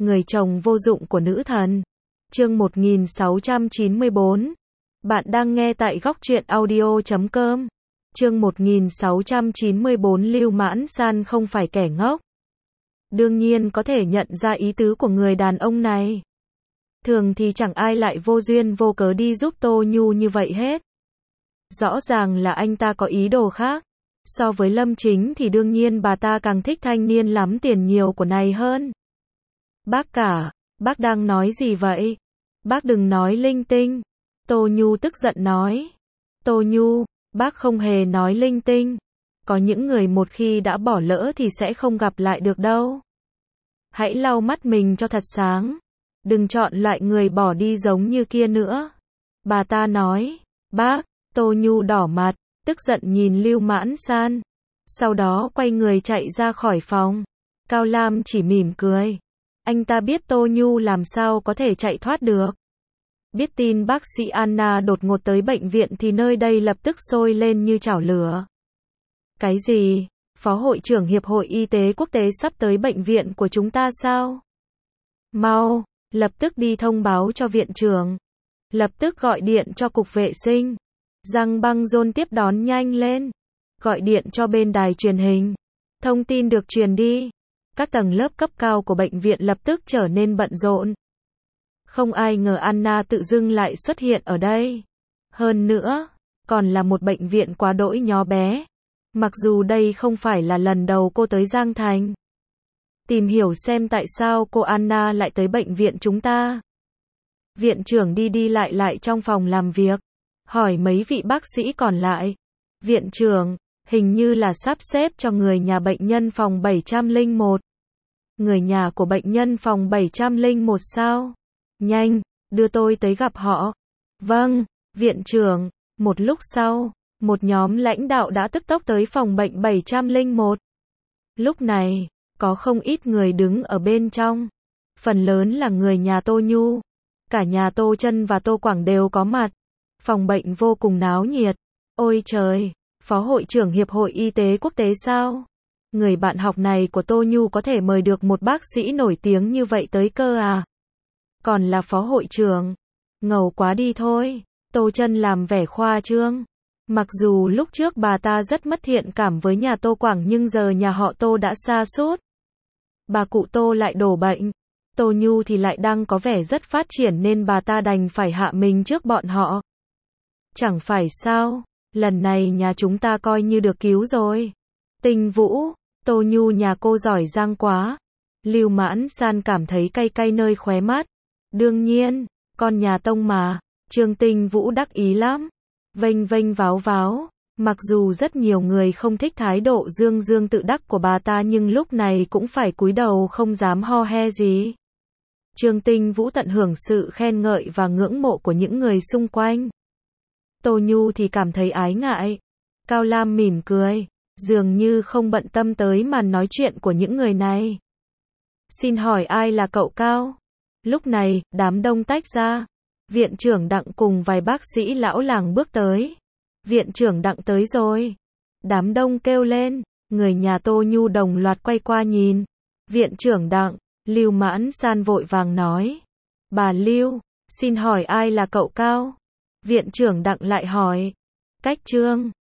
Người chồng vô dụng của nữ thần. Chương 1694. Bạn đang nghe tại góc truyện audio.com. Chương 1694. Lưu Mãn San không phải kẻ ngốc. Đương nhiên có thể nhận ra ý tứ của người đàn ông này. Thường thì chẳng ai lại vô duyên vô cớ đi giúp Tô Nhu như vậy hết. Rõ ràng là anh ta có ý đồ khác. So với Lâm Chính thì đương nhiên bà ta càng thích thanh niên lắm tiền nhiều của này hơn. Bác cả, bác đang nói gì vậy? Bác đừng nói linh tinh. Tô Nhu tức giận nói. Tô Nhu, bác không hề nói linh tinh. Có những người một khi đã bỏ lỡ thì sẽ không gặp lại được đâu. Hãy lau mắt mình cho thật sáng. Đừng chọn loại người bỏ đi giống như kia nữa. Bà ta nói. Bác, Tô Nhu đỏ mặt, tức giận nhìn Lưu Mãn San. Sau đó quay người chạy ra khỏi phòng. Cao Lam chỉ mỉm cười. Anh ta biết Tô Nhu làm sao có thể chạy thoát được. Biết tin bác sĩ Anna đột ngột tới bệnh viện thì nơi đây lập tức sôi lên như chảo lửa. Cái gì? Phó hội trưởng Hiệp hội Y tế Quốc tế sắp tới bệnh viện của chúng ta sao? Mau, lập tức đi thông báo cho viện trưởng. Lập tức gọi điện cho cục vệ sinh. Giang Băng Rôn tiếp đón nhanh lên. Gọi điện cho bên đài truyền hình. Thông tin được truyền đi. Các tầng lớp cấp cao của bệnh viện lập tức trở nên bận rộn. Không ai ngờ Anna tự dưng lại xuất hiện ở đây. Hơn nữa, còn là một bệnh viện quá đỗi nhỏ bé. Mặc dù đây không phải là lần đầu cô tới Giang Thành. Tìm hiểu xem tại sao cô Anna lại tới bệnh viện chúng ta. Viện trưởng đi đi lại trong phòng làm việc. Hỏi mấy vị bác sĩ còn lại. Viện trưởng, hình như là sắp xếp cho người nhà bệnh nhân phòng 701. Người nhà của bệnh nhân phòng 701 sao? Nhanh, đưa tôi tới gặp họ. Vâng, viện trưởng. Một lúc sau, một nhóm lãnh đạo đã tức tốc tới phòng bệnh 701. Lúc này, có không ít người đứng ở bên trong. Phần lớn là người nhà Tô Nhu. Cả nhà Tô Chân và Tô Quảng đều có mặt. Phòng bệnh vô cùng náo nhiệt. Ôi trời, Phó hội trưởng Hiệp hội Y tế Quốc tế sao? Người bạn học này của Tô Nhu có thể mời được một bác sĩ nổi tiếng như vậy tới cơ à? Còn là phó hội trưởng. Ngầu quá đi thôi. Tô Chân làm vẻ khoa trương. Mặc dù lúc trước bà ta rất mất thiện cảm với nhà Tô Quảng nhưng giờ nhà họ Tô đã sa sút. Bà cụ Tô lại đổ bệnh. Tô Nhu thì lại đang có vẻ rất phát triển nên bà ta đành phải hạ mình trước bọn họ. Chẳng phải sao, lần này nhà chúng ta coi như được cứu rồi. Tinh Vũ, Tô Nhu nhà cô giỏi giang quá. Lưu Mãn San cảm thấy cay cay nơi khóe mắt. Đương nhiên, con nhà Tông mà. Trương Tinh Vũ đắc ý lắm. Vênh vênh váo váo. Mặc dù rất nhiều người không thích thái độ dương dương tự đắc của bà ta nhưng lúc này cũng phải cúi đầu không dám ho he gì. Trương Tinh Vũ tận hưởng sự khen ngợi và ngưỡng mộ của những người xung quanh. Tô Nhu thì cảm thấy ái ngại. Cao Lam mỉm cười, dường như không bận tâm tới màn nói chuyện của những người này. Xin hỏi ai là cậu Cao? Lúc này, đám đông tách ra. Viện trưởng Đặng cùng vài bác sĩ lão làng bước tới. Viện trưởng Đặng tới rồi. Đám đông kêu lên. Người nhà Tô Nhu đồng loạt quay qua nhìn. Viện trưởng Đặng, Lưu Mãn San vội vàng nói. Bà Lưu, xin hỏi ai là cậu Cao? Viện trưởng Đặng lại hỏi. Cách Trương,